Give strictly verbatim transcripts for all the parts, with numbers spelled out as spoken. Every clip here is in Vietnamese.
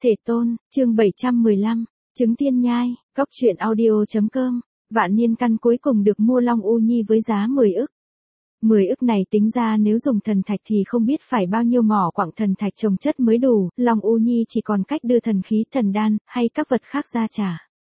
Thể tôn, chương bảy trăm mười lăm, trứng tiên nhai, góc truyện audio chấm com, vạn niên căn cuối cùng được mua Long U Nhi với giá mười ức. mười ức này tính ra nếu dùng thần thạch thì không biết phải bao nhiêu mỏ quặng thần thạch trồng chất mới đủ, Long U Nhi chỉ còn cách đưa thần khí, thần đan, hay các vật khác ra trả.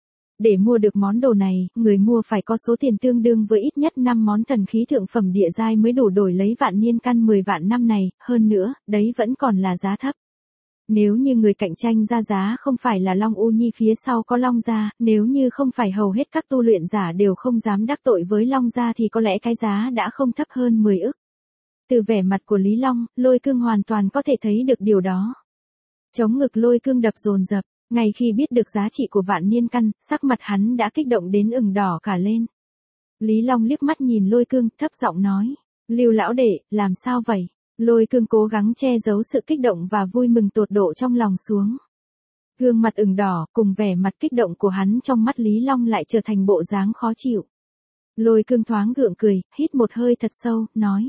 Để mua được món đồ này, người mua phải có số tiền tương đương với ít nhất năm món thần khí thượng phẩm địa giai mới đủ đổi lấy vạn niên căn mười vạn năm này, hơn nữa, đấy vẫn còn là giá thấp. Nếu như người cạnh tranh ra giá không phải là Long U Nhi phía sau có Long gia, nếu như không phải hầu hết các tu luyện giả đều không dám đắc tội với Long gia thì có lẽ cái giá đã không thấp hơn mười ức. Từ vẻ mặt của Lý Long, Lôi Cương hoàn toàn có thể thấy được điều đó. Chống ngực Lôi Cương đập dồn dập, ngay khi biết được giá trị của vạn niên căn, sắc mặt hắn đã kích động đến ửng đỏ cả lên. Lý Long liếc mắt nhìn Lôi Cương, thấp giọng nói, Lưu lão đệ, làm sao vậy? Lôi Cương cố gắng che giấu sự kích động và vui mừng tột độ trong lòng xuống. Gương mặt ửng đỏ cùng vẻ mặt kích động của hắn trong mắt Lý Long lại trở thành bộ dáng khó chịu. Lôi Cương thoáng gượng cười, hít một hơi thật sâu, nói.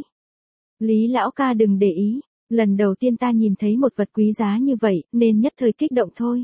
Lý lão ca đừng để ý, lần đầu tiên ta nhìn thấy một vật quý giá như vậy, nên nhất thời kích động thôi.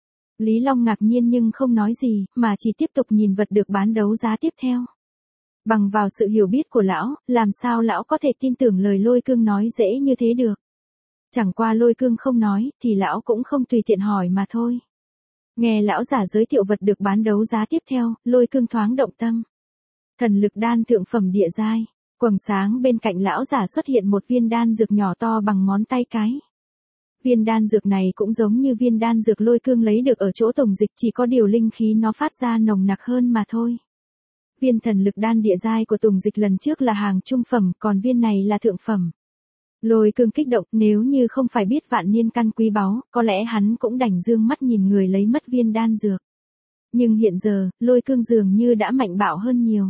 Lý Long ngạc nhiên nhưng không nói gì, mà chỉ tiếp tục nhìn vật được bán đấu giá tiếp theo. Bằng vào sự hiểu biết của lão, làm sao lão có thể tin tưởng lời Lôi Cương nói dễ như thế được. Chẳng qua Lôi Cương không nói, thì lão cũng không tùy tiện hỏi mà thôi. Nghe lão giả giới thiệu vật được bán đấu giá tiếp theo, Lôi Cương thoáng động tâm. Thần lực đan thượng phẩm địa giai, quầng sáng bên cạnh lão giả xuất hiện một viên đan dược nhỏ to bằng ngón tay cái. Viên đan dược này cũng giống như viên đan dược Lôi Cương lấy được ở chỗ tổng dịch, chỉ có điều linh khí nó phát ra nồng nặc hơn mà thôi. Viên thần lực đan địa giai của Tùng Dịch lần trước là hàng trung phẩm, còn viên này là thượng phẩm. Lôi Cương kích động, nếu như không phải biết vạn niên căn quý báu, có lẽ hắn cũng đành dương mắt nhìn người lấy mất viên đan dược. Nhưng hiện giờ, Lôi Cương dường như đã mạnh bạo hơn nhiều.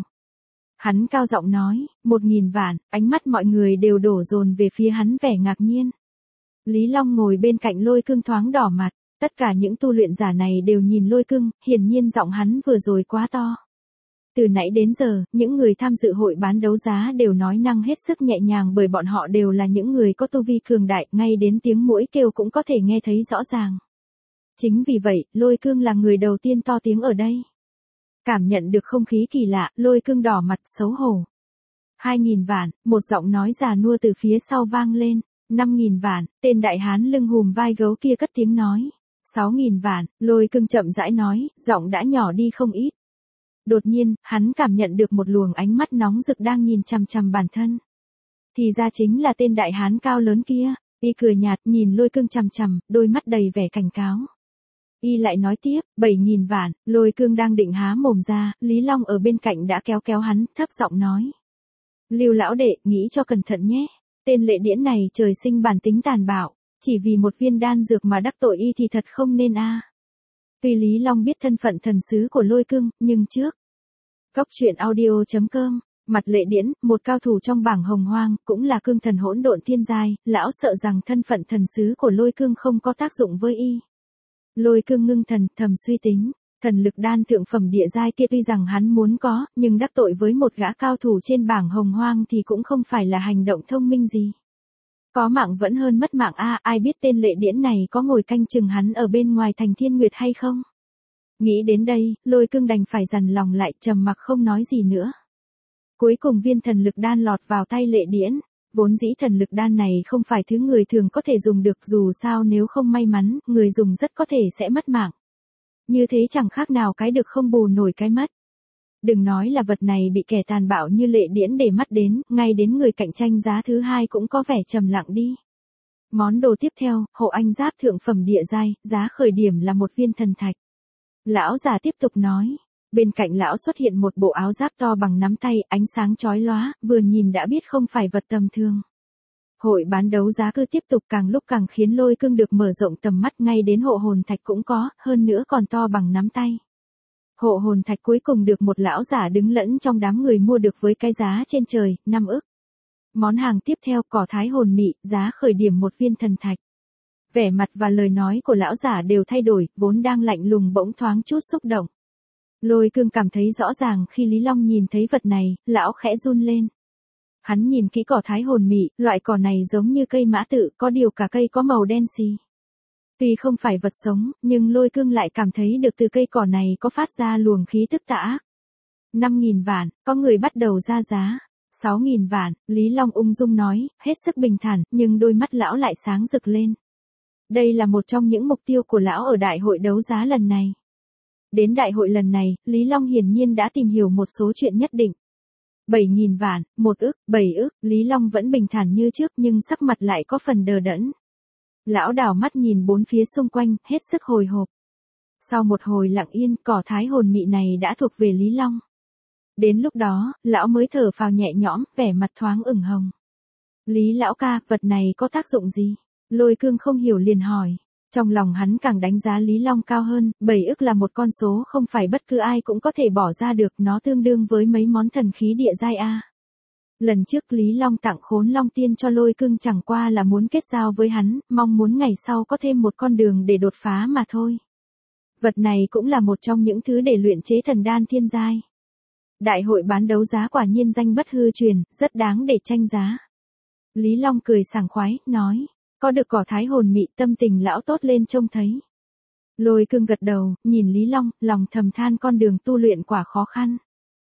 Hắn cao giọng nói, một nghìn vạn, ánh mắt mọi người đều đổ dồn về phía hắn vẻ ngạc nhiên. Lý Long ngồi bên cạnh Lôi Cương thoáng đỏ mặt, tất cả những tu luyện giả này đều nhìn Lôi Cương, hiển nhiên giọng hắn vừa rồi quá to. Từ nãy đến giờ, những người tham dự hội bán đấu giá đều nói năng hết sức nhẹ nhàng bởi bọn họ đều là những người có tu vi cường đại, ngay đến tiếng muỗi kêu cũng có thể nghe thấy rõ ràng. Chính vì vậy, Lôi Cương là người đầu tiên to tiếng ở đây. Cảm nhận được không khí kỳ lạ, Lôi Cương đỏ mặt xấu hổ. Hai nghìn vạn, một giọng nói già nua từ phía sau vang lên. Năm nghìn vạn, tên đại hán lưng hùm vai gấu kia cất tiếng nói. Sáu nghìn vạn, Lôi Cương chậm rãi nói, giọng đã nhỏ đi không ít. Đột nhiên, hắn cảm nhận được một luồng ánh mắt nóng rực đang nhìn chằm chằm bản thân. Thì ra chính là tên đại hán cao lớn kia. Y cười nhạt nhìn Lôi Cương chằm chằm, đôi mắt đầy vẻ cảnh cáo. Y lại nói tiếp, bảy nghìn vạn, Lôi Cương đang định há mồm ra, Lý Long ở bên cạnh đã kéo kéo hắn, thấp giọng nói. Lưu lão đệ, nghĩ cho cẩn thận nhé. Tên lệ điễn này trời sinh bản tính tàn bạo, chỉ vì một viên đan dược mà đắc tội y thì thật không nên a. Tuy Lý Long biết thân phận thần sứ của Lôi Cương, nhưng trước. Góc truyện audio chấm com, mặt lệ điễn, một cao thủ trong bảng hồng hoang, cũng là cương thần hỗn độn thiên giai, lão sợ rằng thân phận thần sứ của Lôi Cương không có tác dụng với y. Lôi Cương ngưng thần, thầm suy tính, thần lực đan thượng phẩm địa giai kia tuy rằng hắn muốn có, nhưng đắc tội với một gã cao thủ trên bảng hồng hoang thì cũng không phải là hành động thông minh gì. Có mạng vẫn hơn mất mạng a, à, ai biết tên lệ điễn này có ngồi canh chừng hắn ở bên ngoài thành Thiên Nguyệt hay không? Nghĩ đến đây, Lôi Cương đành phải dằn lòng lại, trầm mặc không nói gì nữa. Cuối cùng viên thần lực đan lọt vào tay lệ điễn, vốn dĩ thần lực đan này không phải thứ người thường có thể dùng được, dù sao nếu không may mắn, người dùng rất có thể sẽ mất mạng. Như thế chẳng khác nào cái được không bù nổi cái mất. Đừng nói là vật này bị kẻ tàn bạo như lệ điễn để mắt đến, ngay đến người cạnh tranh giá thứ hai cũng có vẻ trầm lặng đi. Món đồ tiếp theo, hộ anh giáp thượng phẩm địa giai, giá khởi điểm là một viên thần thạch. Lão già tiếp tục nói, bên cạnh lão xuất hiện một bộ áo giáp to bằng nắm tay, ánh sáng chói lóa, vừa nhìn đã biết không phải vật tầm thường. Hội bán đấu giá cứ tiếp tục càng lúc càng khiến Lôi Cương được mở rộng tầm mắt, ngay đến hộ hồn thạch cũng có, hơn nữa còn to bằng nắm tay. Hộ hồn thạch cuối cùng được một lão giả đứng lẫn trong đám người mua được với cái giá trên trời, năm ức. Món hàng tiếp theo, cỏ thái hồn mị, giá khởi điểm một viên thần thạch. Vẻ mặt và lời nói của lão giả đều thay đổi, vốn đang lạnh lùng bỗng thoáng chút xúc động. Lôi Cương cảm thấy rõ ràng khi Lý Long nhìn thấy vật này, lão khẽ run lên. Hắn nhìn kỹ cỏ thái hồn mị, loại cỏ này giống như cây mã tự, có điều cả cây có màu đen xì. Tuy không phải vật sống, nhưng Lôi Cương lại cảm thấy được từ cây cỏ này có phát ra luồng khí tức tà ác. năm nghìn vạn, có người bắt đầu ra giá. sáu nghìn vạn, Lý Long ung dung nói, hết sức bình thản, nhưng đôi mắt lão lại sáng rực lên. Đây là một trong những mục tiêu của lão ở đại hội đấu giá lần này. Đến đại hội lần này, Lý Long hiển nhiên đã tìm hiểu một số chuyện nhất định. bảy nghìn vạn, một ức, bảy ức, Lý Long vẫn bình thản như trước nhưng sắc mặt lại có phần đờ đẫn. Lão đảo mắt nhìn bốn phía xung quanh, hết sức hồi hộp. Sau một hồi lặng yên, cỏ thái hồn mị này đã thuộc về Lý Long. Đến lúc đó, lão mới thở phào nhẹ nhõm, vẻ mặt thoáng ửng hồng. Lý lão ca, vật này có tác dụng gì? Lôi Cương không hiểu liền hỏi. Trong lòng hắn càng đánh giá Lý Long cao hơn, bảy ức là một con số không phải bất cứ ai cũng có thể bỏ ra được, nó tương đương với mấy món thần khí địa giai A. Lần trước Lý Long tặng Khốn Long Tiên cho Lôi Cương chẳng qua là muốn kết giao với hắn, mong muốn ngày sau có thêm một con đường để đột phá mà thôi. Vật này cũng là một trong những thứ để luyện chế thần đan thiên giai. Đại hội bán đấu giá quả nhiên danh bất hư truyền, rất đáng để tranh giá. Lý Long cười sảng khoái, nói, có được cỏ thái hồn mị, tâm tình lão tốt lên trông thấy. Lôi Cương gật đầu, nhìn Lý Long, lòng thầm than con đường tu luyện quả khó khăn.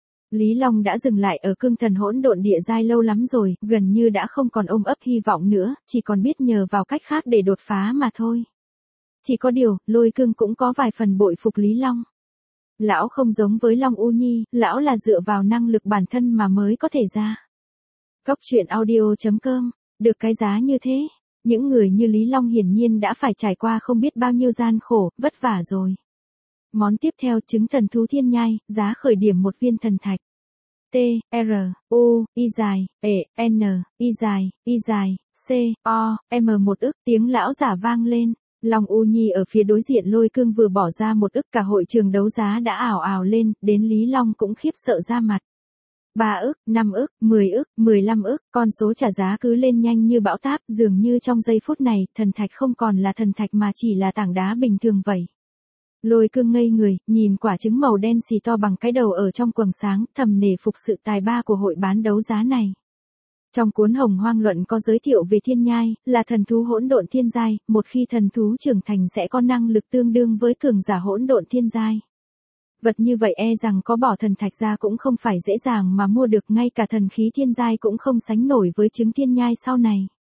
Lý Long đã dừng lại ở cương thần hỗn độn địa giai lâu lắm rồi, gần như đã không còn ôm ấp hy vọng nữa, chỉ còn biết nhờ vào cách khác để đột phá mà thôi. Chỉ có điều, Lôi Cương cũng có vài phần bội phục Lý Long. Lão không giống với Long U Nhi, lão là dựa vào năng lực bản thân mà mới có thể ra. Cốc truyện audio chấm com, được cái giá như thế, những người như Lý Long hiển nhiên đã phải trải qua không biết bao nhiêu gian khổ, vất vả rồi. Món tiếp theo trứng thần thú thiên nhai, giá khởi điểm một viên thần thạch. T, R, U, Y dài, E, N, Y dài, Y dài, C, O, M một ức, tiếng lão giả vang lên. Long U Nhi ở phía đối diện Lôi Cương vừa bỏ ra một ức, cả hội trường đấu giá đã ảo ảo lên, đến Lý Long cũng khiếp sợ ra mặt. ba ức, năm ức, mười ức, mười lăm ức, con số trả giá cứ lên nhanh như bão táp, dường như trong giây phút này, thần thạch không còn là thần thạch mà chỉ là tảng đá bình thường vậy. Lôi Cương ngây người, nhìn quả trứng màu đen xì to bằng cái đầu ở trong quầng sáng, thầm nể phục sự tài ba của hội bán đấu giá này. Trong cuốn Hồng Hoang Luận có giới thiệu về thiên nhai, là thần thú hỗn độn thiên giai, một khi thần thú trưởng thành sẽ có năng lực tương đương với cường giả hỗn độn thiên giai. Vật như vậy e rằng có bỏ thần thạch ra cũng không phải dễ dàng mà mua được, ngay cả thần khí thiên giai cũng không sánh nổi với trứng thiên nhai sau này.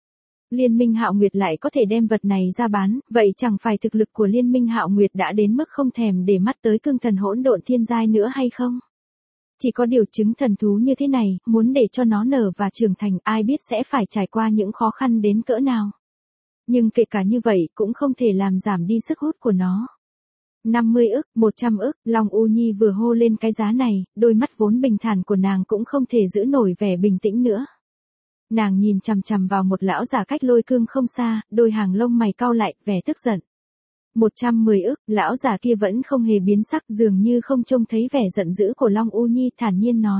Liên minh Hạo Nguyệt lại có thể đem vật này ra bán, vậy chẳng phải thực lực của Liên minh Hạo Nguyệt đã đến mức không thèm để mắt tới cương thần hỗn độn thiên giai nữa hay không? Chỉ có điều trứng thần thú như thế này, muốn để cho nó nở và trưởng thành, ai biết sẽ phải trải qua những khó khăn đến cỡ nào. Nhưng kể cả như vậy cũng không thể làm giảm đi sức hút của nó. năm mươi ức, một trăm ức, Long U Nhi vừa hô lên cái giá này, đôi mắt vốn bình thản của nàng cũng không thể giữ nổi vẻ bình tĩnh nữa. Nàng nhìn chằm chằm vào một lão già cách Lôi Cương không xa, đôi hàng lông mày cau lại, vẻ tức giận. một trăm mười ức, lão già kia vẫn không hề biến sắc, dường như không trông thấy vẻ giận dữ của Long U Nhi, thản nhiên nói.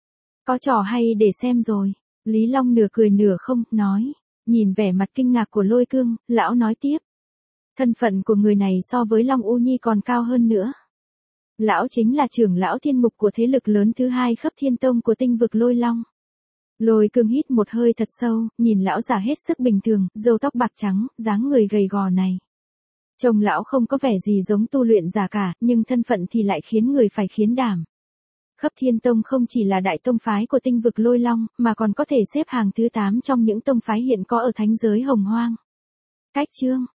Có trò hay để xem rồi. Lý Long nửa cười nửa không, nói. Nhìn vẻ mặt kinh ngạc của Lôi Cương, lão nói tiếp. Thân phận của người này so với Long U Nhi còn cao hơn nữa. Lão chính là trưởng lão thiên mục của thế lực lớn thứ hai khắp thiên tông của tinh vực Lôi Long. Lôi Cương hít một hơi thật sâu, nhìn lão già hết sức bình thường, râu tóc bạc trắng, dáng người gầy gò này. Trông lão không có vẻ gì giống tu luyện giả cả, nhưng thân phận thì lại khiến người phải khiến đảm. Khắp Thiên Tông không chỉ là đại tông phái của tinh vực Lôi Long, mà còn có thể xếp hàng thứ tám trong những tông phái hiện có ở thánh giới Hồng Hoang. Cách chương